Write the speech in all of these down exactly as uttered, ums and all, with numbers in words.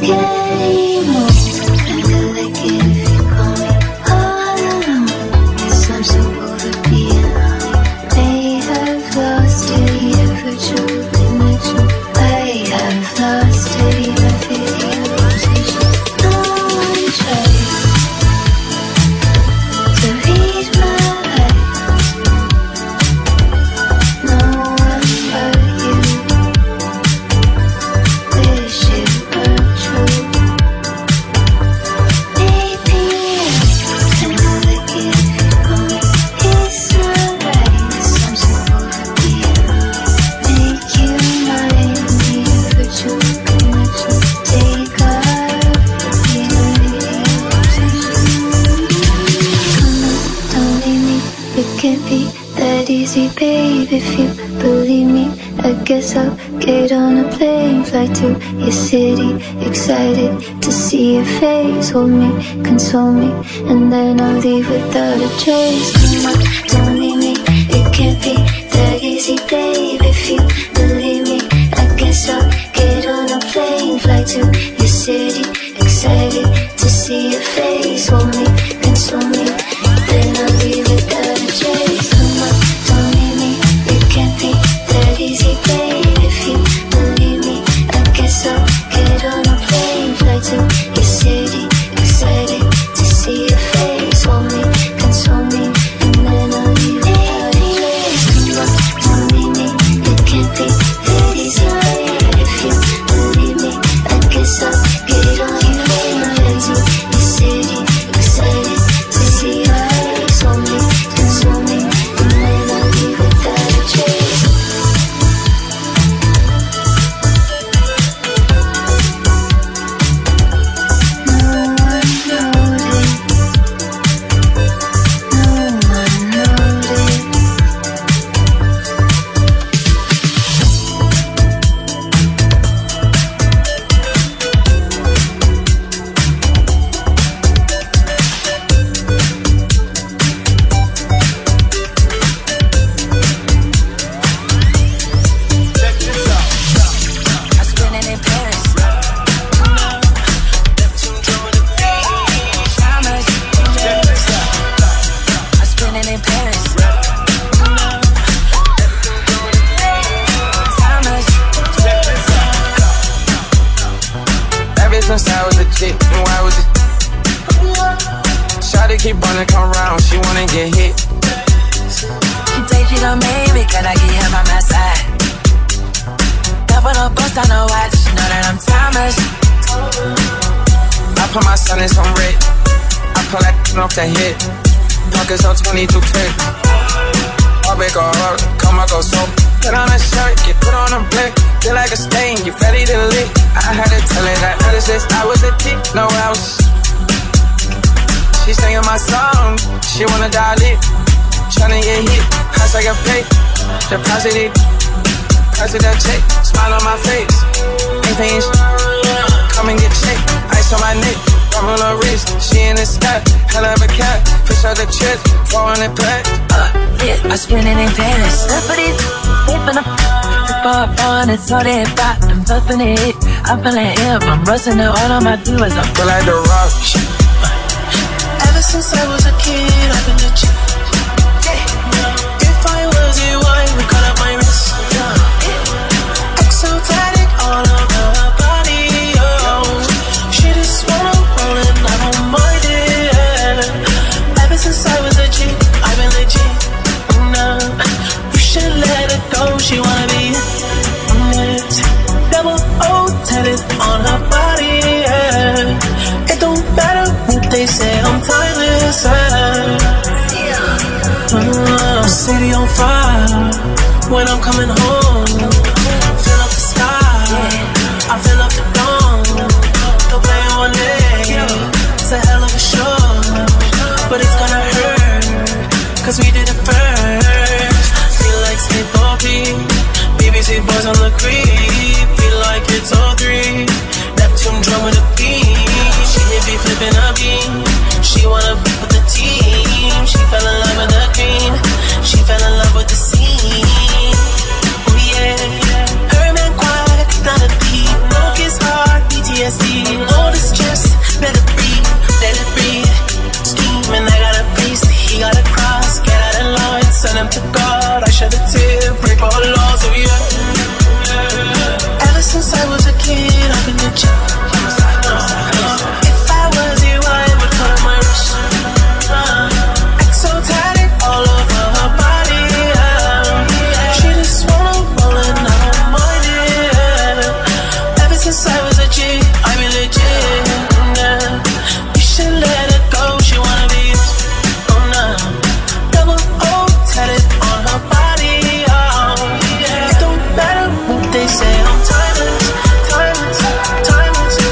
getting old. Kinda like it if you call me all alone. Guess I'm so over being lonely. May have lost it, yeah, virtual connection. I have lost it, yeah, video rotation. No one tries to read my life. No one but you. Wish it were true. Maybe I kinda like it if you call me. It's not right, 'cause I'm so over being lonely. Make you mine, be a virtual connection. Take up the video rotation. Come on, don't leave me. It can't be that easy, babe. If you believe me, I guess I'll get on a plane, fly to your city, excited to see your face. Hold me, console me, and then I'll leave without a trace. Come on, don't leave me. It can't be that easy, babe. If you believe me, I guess I'll get on a plane, fly to your city, excited to see your face. Hold me, console me, then I'll leave without a trace. Come on, don't leave me. It can't be that easy, babe. If you believe me, I guess I'll get on a plane, fly to your city, excited to see your face. Hold me, console me, and then I'll leave without a trace. Come on, don't leave me. It can't be that easy, babe. If you believe me, I guess I'll get on a plane, fly to your city, excited to see your face. Hold me, console me, and then I'll leave without a trace. No one noticed. No one noticed. Check this out. I spent it in Paris. How much? Check this out. I spent it in Paris. How much? Check this out. Ever since I was a kid, and why was it? Shawty keep running, come round, she wanna get hit. She take it on me because I get him on my side. Double the bust on the watch, know that I'm Thomas. I put my son in some red. I pull that off the hit. Pockets on twenty-two clip. All big or hard, come on, go so. Put on a shirt, get put on a blick. Feel like a stain, you ready to lick. I had to tell her that other since I was a kid, no else. She singing my song, she wanna dial it. Tryna get hit, house I got paid. Deposit it, pass it that check. Smile on my face, ain't paying shit. Come and get checked, ice on my neck. Rubber on her wrist, she in the sky. Hell of a cat, fish out the chest. four hundred pack. Uh, yeah, I spent it in Paris. Put it, whipping up, far on it's all that pop. I'm puffing it, I'm feeling hip. I'm rusting it, all on my doers. I'm Feel like the rock. Ever since I was a kid, I've been legit. If I was a wine, we cut up my wrist. Exotic all over her body, oh. She just wanna roll and I don't mind it. Ever since I was a kid, I've been legit. No, you should let it go. She wanna be it. Double O tatted on her body, yeah. It don't matter what they say, I'm timeless. Uh, city on fire when I'm coming home. Fill up the sky, I fill up the dome. Don't play all day, it's a hell of a show. But it's gonna hurt, cause we did it first. Feel like skateboard beat, B B C boys on the creep. Feel like it's all three, Neptune drum with a beat. She hit me flipping a beam, she wanna be with the team. She fell in love with the green, she fell in love with the scene. Oh They say I'm timeless, timeless, timeless.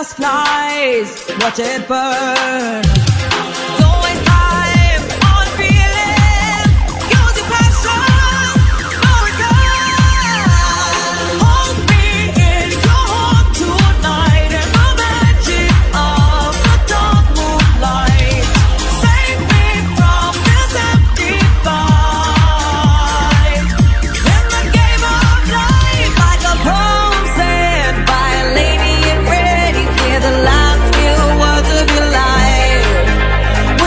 just flies, watch it burn. Don't waste time on feeling, use your passion for return. Hold me in your heart tonight and the magic of the dark moonlight. Save me from this empty fight. In the game of life, like a poem said by a lady in red, you hear the last few words of your life.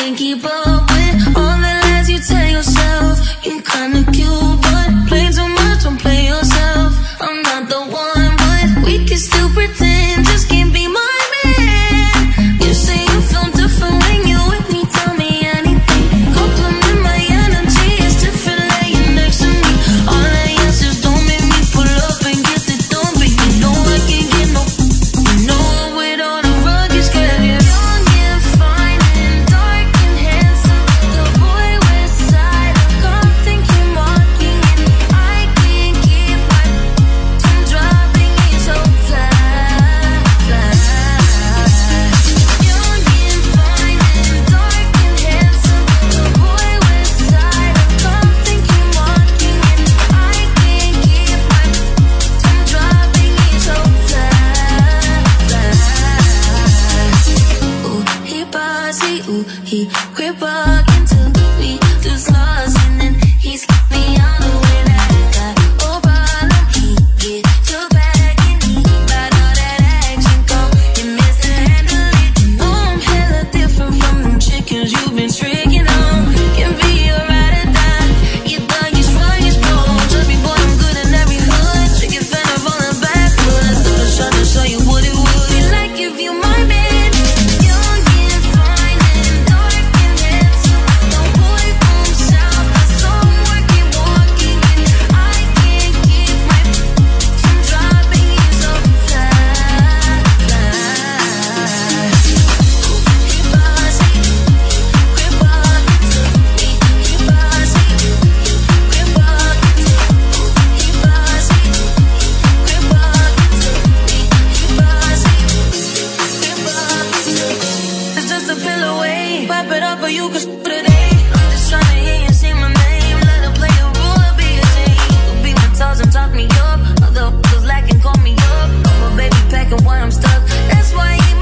can't keep up with all the lies you tell yourself. You're kinda cute, but play too much, don't play yourself. I'm not the one, but we can still pretend. Just can't be my man. You say you feel different when you with me, tell me anything. Compliment my energy, it's different laying next to me. All the answers don't make me pull up and get the done, but you know I can't get no. You know I'm with all the rugged scared. Young and fine and dark and handsome, the boy west side of Compton came walking in. I can't keep my from dropping it so fast, fast. Young and fine and dark and handsome, the boy west side of Compton came walking in. I can't keep my from dropping it so fast, fast. Ooh, he bossy, ooh, he quit walking to me, just lost, and then he's me all the way that I got. Oh, problem, he get your back and he got all that action go. You miss to handle it. You know I'm hella different from them chickens you've been tricking on. Can be a ride or die. You thug, you strong, you strong. Trust me, boy, I'm good in every hood. Trick your fan up on the backwards. So I'm trying to show you what it would be like if you my man. Young and fine and dark and handsome, the boy from south, the somewhere keep walking in. I can't keep my from dropping it so fast, fast. He bossy, quit walking to me. He bossy, quit walking to me. He bossy, quit walking to me. He bossy, quit walking to me. It's just a pill away. Pop it up for you, cause today I'm just trying to hear you say my name. Let her play a role, be a shame. Could be my toes and talk me up. Other f***ers lacking, call me up. Oh, my baby packing while I'm stuck. That's why he